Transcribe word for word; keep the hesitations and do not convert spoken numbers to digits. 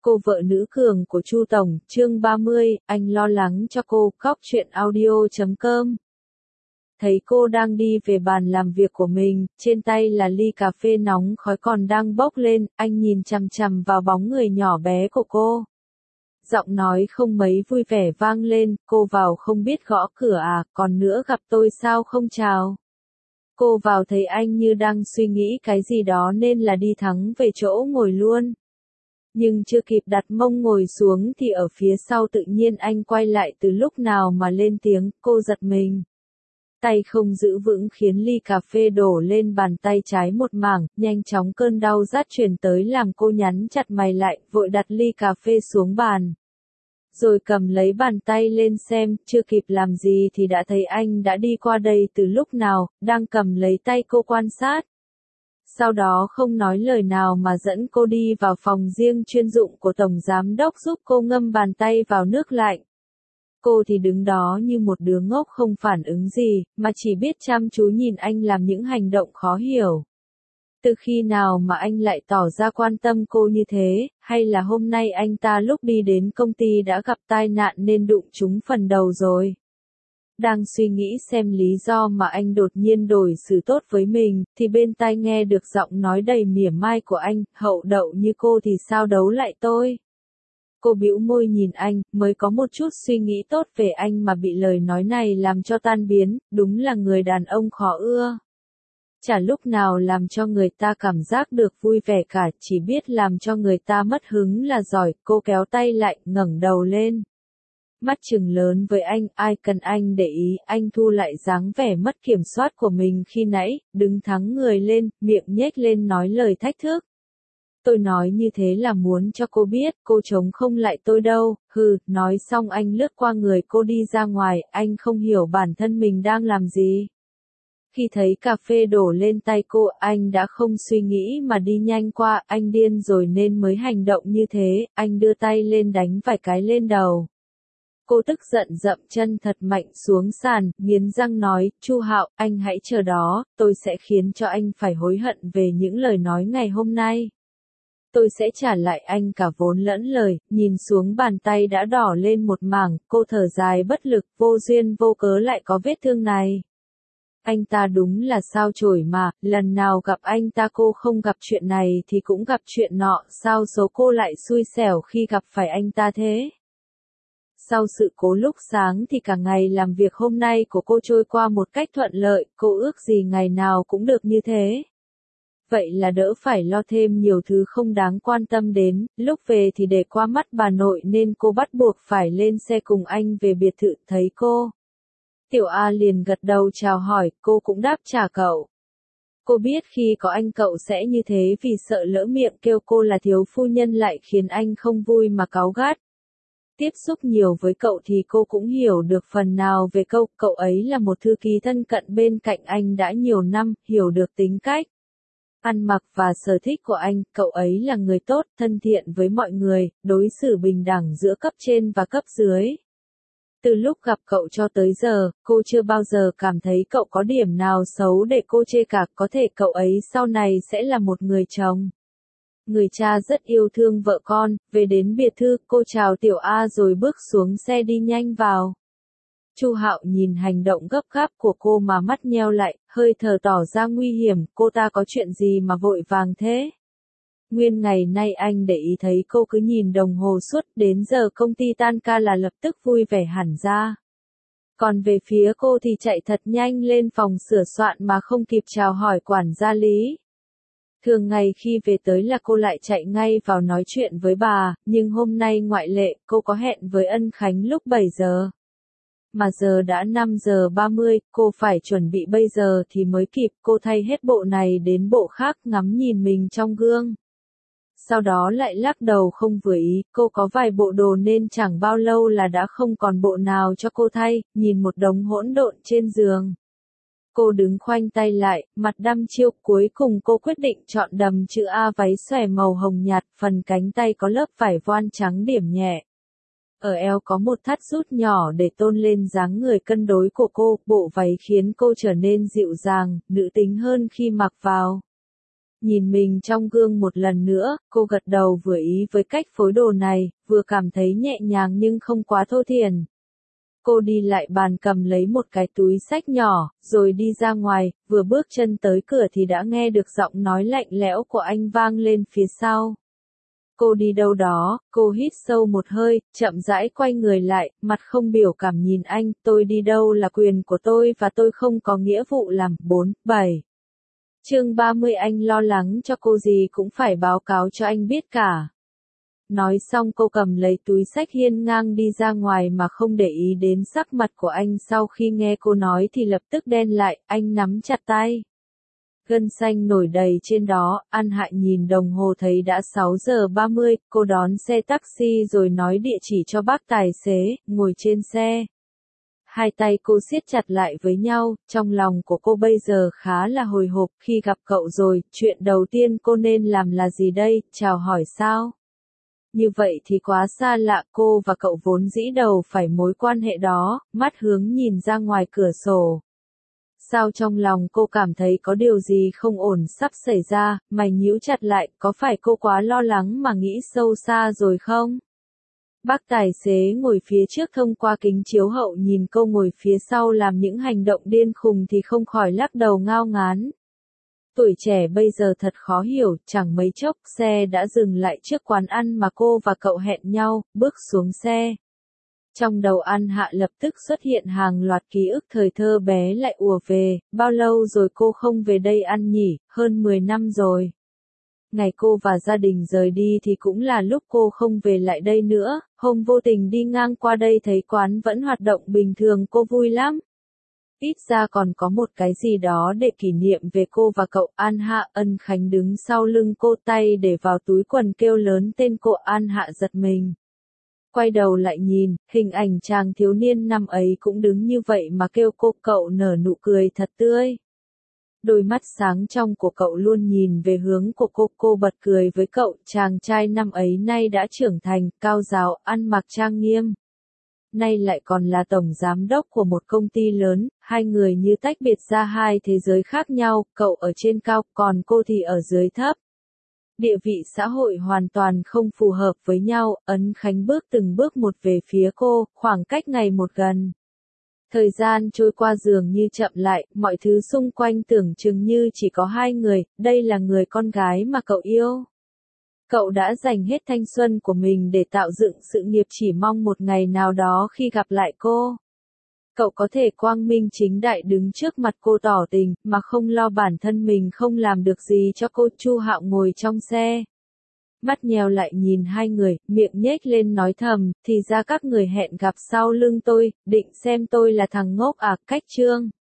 Cô vợ nữ cường của Chu Tổng, chương ba mươi, anh lo lắng cho cô, Cóc truyện audio chấm com. Thấy cô đang đi về bàn làm việc của mình, trên tay là ly cà phê nóng khói còn đang bốc lên, anh nhìn chằm chằm vào bóng người nhỏ bé của cô. Giọng nói không mấy vui vẻ vang lên, cô vào không biết gõ cửa à, còn nữa gặp tôi sao không chào. Cô vào thấy anh như đang suy nghĩ cái gì đó nên là đi thẳng về chỗ ngồi luôn. Nhưng chưa kịp đặt mông ngồi xuống thì ở phía sau tự nhiên anh quay lại từ lúc nào mà lên tiếng, cô giật mình. Tay không giữ vững khiến ly cà phê đổ lên bàn tay trái một mảng, nhanh chóng cơn đau rát truyền tới làm cô nhắn chặt mày lại, vội đặt ly cà phê xuống bàn. Rồi cầm lấy bàn tay lên xem, chưa kịp làm gì thì đã thấy anh đã đi qua đây từ lúc nào, đang cầm lấy tay cô quan sát. Sau đó không nói lời nào mà dẫn cô đi vào phòng riêng chuyên dụng của Tổng Giám Đốc giúp cô ngâm bàn tay vào nước lạnh. Cô thì đứng đó như một đứa ngốc không phản ứng gì, mà chỉ biết chăm chú nhìn anh làm những hành động khó hiểu. Từ khi nào mà anh lại tỏ ra quan tâm cô như thế, hay là hôm nay anh ta lúc đi đến công ty đã gặp tai nạn nên đụng trúng phần đầu rồi? Đang suy nghĩ xem lý do mà anh đột nhiên đổi xử tốt với mình, thì bên tai nghe được giọng nói đầy mỉa mai của anh, hậu đậu như cô thì sao đấu lại tôi. Cô bĩu môi nhìn anh, mới có một chút suy nghĩ tốt về anh mà bị lời nói này làm cho tan biến, đúng là người đàn ông khó ưa. Chả lúc nào làm cho người ta cảm giác được vui vẻ cả, chỉ biết làm cho người ta mất hứng là giỏi. Cô kéo tay lại, ngẩng đầu lên. Mắt trừng lớn với anh, ai cần anh để ý, anh thu lại dáng vẻ mất kiểm soát của mình khi nãy, đứng thẳng người lên, miệng nhếch lên nói lời thách thức. Tôi nói như thế là muốn cho cô biết, cô chống không lại tôi đâu, hừ, nói xong anh lướt qua người cô đi ra ngoài, anh không hiểu bản thân mình đang làm gì. Khi thấy cà phê đổ lên tay cô, anh đã không suy nghĩ mà đi nhanh qua, anh điên rồi nên mới hành động như thế, anh đưa tay lên đánh vài cái lên đầu. Cô tức giận dậm chân thật mạnh xuống sàn, nghiến răng nói, Chu Hạo, anh hãy chờ đó, tôi sẽ khiến cho anh phải hối hận về những lời nói ngày hôm nay. Tôi sẽ trả lại anh cả vốn lẫn lời, nhìn xuống bàn tay đã đỏ lên một mảng, cô thở dài bất lực, vô duyên vô cớ lại có vết thương này. Anh ta đúng là sao chổi mà, lần nào gặp anh ta cô không gặp chuyện này thì cũng gặp chuyện nọ, sao số cô lại xui xẻo khi gặp phải anh ta thế? Sau sự cố lúc sáng thì cả ngày làm việc hôm nay của cô trôi qua một cách thuận lợi, cô ước gì ngày nào cũng được như thế. Vậy là đỡ phải lo thêm nhiều thứ không đáng quan tâm đến, lúc về thì để qua mắt bà nội nên cô bắt buộc phải lên xe cùng anh về biệt thự. Thấy cô, Tiểu A liền gật đầu chào hỏi, cô cũng đáp trả cậu. Cô biết khi có anh cậu sẽ như thế vì sợ lỡ miệng kêu cô là thiếu phu nhân lại khiến anh không vui mà cáu gắt. Tiếp xúc nhiều với cậu thì cô cũng hiểu được phần nào về cậu, cậu ấy là một thư ký thân cận bên cạnh anh đã nhiều năm, hiểu được tính cách, ăn mặc và sở thích của anh, cậu ấy là người tốt, thân thiện với mọi người, đối xử bình đẳng giữa cấp trên và cấp dưới. Từ lúc gặp cậu cho tới giờ, cô chưa bao giờ cảm thấy cậu có điểm nào xấu để cô chê cả, có thể cậu ấy sau này sẽ là một người chồng. Người cha rất yêu thương vợ con, về đến biệt thự, cô chào Tiểu A rồi bước xuống xe đi nhanh vào. Chu Hạo nhìn hành động gấp gáp của cô mà mắt nheo lại, hơi thở tỏ ra nguy hiểm, cô ta có chuyện gì mà vội vàng thế? Nguyên ngày nay anh để ý thấy cô cứ nhìn đồng hồ suốt, đến giờ công ty tan ca là lập tức vui vẻ hẳn ra. Còn về phía cô thì chạy thật nhanh lên phòng sửa soạn mà không kịp chào hỏi quản gia Lý. Thường ngày khi về tới là cô lại chạy ngay vào nói chuyện với bà, nhưng hôm nay ngoại lệ, cô có hẹn với Ân Khánh lúc bảy giờ. Mà giờ đã năm giờ ba mươi, cô phải chuẩn bị bây giờ thì mới kịp, cô thay hết bộ này đến bộ khác ngắm nhìn mình trong gương. Sau đó lại lắc đầu không vừa ý, cô có vài bộ đồ nên chẳng bao lâu là đã không còn bộ nào cho cô thay, nhìn một đống hỗn độn trên giường. Cô đứng khoanh tay lại, mặt đăm chiêu, cuối cùng cô quyết định chọn đầm chữ A váy xòe màu hồng nhạt, phần cánh tay có lớp vải voan trắng điểm nhẹ. Ở eo có một thắt rút nhỏ để tôn lên dáng người cân đối của cô, bộ váy khiến cô trở nên dịu dàng, nữ tính hơn khi mặc vào. Nhìn mình trong gương một lần nữa, cô gật đầu vừa ý với cách phối đồ này, vừa cảm thấy nhẹ nhàng nhưng không quá thô thiển. Cô đi lại bàn cầm lấy một cái túi xách nhỏ, rồi đi ra ngoài, vừa bước chân tới cửa thì đã nghe được giọng nói lạnh lẽo của anh vang lên phía sau. Cô đi đâu đó, cô hít sâu một hơi, chậm rãi quay người lại, mặt không biểu cảm nhìn anh, tôi đi đâu là quyền của tôi và tôi không có nghĩa vụ làm. bốn, bảy. Chương ba mươi Anh lo lắng cho cô gì cũng phải báo cáo cho anh biết cả. Nói xong cô cầm lấy túi xách hiên ngang đi ra ngoài mà không để ý đến sắc mặt của anh, sau khi nghe cô nói thì lập tức đen lại, anh nắm chặt tay. Gân xanh nổi đầy trên đó, An Hạ nhìn đồng hồ thấy đã sáu giờ ba mươi, cô đón xe taxi rồi nói địa chỉ cho bác tài xế, ngồi trên xe. Hai tay cô siết chặt lại với nhau, trong lòng của cô bây giờ khá là hồi hộp, khi gặp cậu rồi, chuyện đầu tiên cô nên làm là gì đây, chào hỏi sao? Như vậy thì quá xa lạ, cô và cậu vốn dĩ đầu phải mối quan hệ đó, mắt hướng nhìn ra ngoài cửa sổ. Sao trong lòng cô cảm thấy có điều gì không ổn sắp xảy ra, mày nhíu chặt lại, có phải cô quá lo lắng mà nghĩ sâu xa rồi không? Bác tài xế ngồi phía trước thông qua kính chiếu hậu nhìn cô ngồi phía sau làm những hành động điên khùng thì không khỏi lắc đầu ngao ngán. Tuổi trẻ bây giờ thật khó hiểu, chẳng mấy chốc xe đã dừng lại trước quán ăn mà cô và cậu hẹn nhau, bước xuống xe. Trong đầu An Hạ lập tức xuất hiện hàng loạt ký ức thời thơ bé lại ùa về, bao lâu rồi cô không về đây ăn nhỉ, hơn mười năm rồi. Ngày cô và gia đình rời đi thì cũng là lúc cô không về lại đây nữa, hôm vô tình đi ngang qua đây thấy quán vẫn hoạt động bình thường cô vui lắm. Ít ra còn có một cái gì đó để kỷ niệm về cô và cậu. An Hạ. Ân Khánh đứng sau lưng cô, tay để vào túi quần kêu lớn tên cô. An Hạ giật mình. Quay đầu lại nhìn, hình ảnh chàng thiếu niên năm ấy cũng đứng như vậy mà kêu cô. Cậu nở nụ cười thật tươi. Đôi mắt sáng trong của cậu luôn nhìn về hướng của cô. Cô bật cười với cậu. Chàng trai năm ấy nay đã trưởng thành, cao ráo, ăn mặc trang nghiêm. Nay lại còn là tổng giám đốc của một công ty lớn, hai người như tách biệt ra hai thế giới khác nhau, cậu ở trên cao, còn cô thì ở dưới thấp. Địa vị xã hội hoàn toàn không phù hợp với nhau, Ân Khánh bước từng bước một về phía cô, khoảng cách ngày một gần. Thời gian trôi qua dường như chậm lại, mọi thứ xung quanh tưởng chừng như chỉ có hai người, đây là người con gái mà cậu yêu. Cậu đã dành hết thanh xuân của mình để tạo dựng sự nghiệp chỉ mong một ngày nào đó khi gặp lại cô. Cậu có thể quang minh chính đại đứng trước mặt cô tỏ tình, mà không lo bản thân mình không làm được gì cho cô. Chu Hạo ngồi trong xe. Mắt nheo lại nhìn hai người, miệng nhếch lên nói thầm, thì ra các người hẹn gặp sau lưng tôi, định xem tôi là thằng ngốc à, cách trương.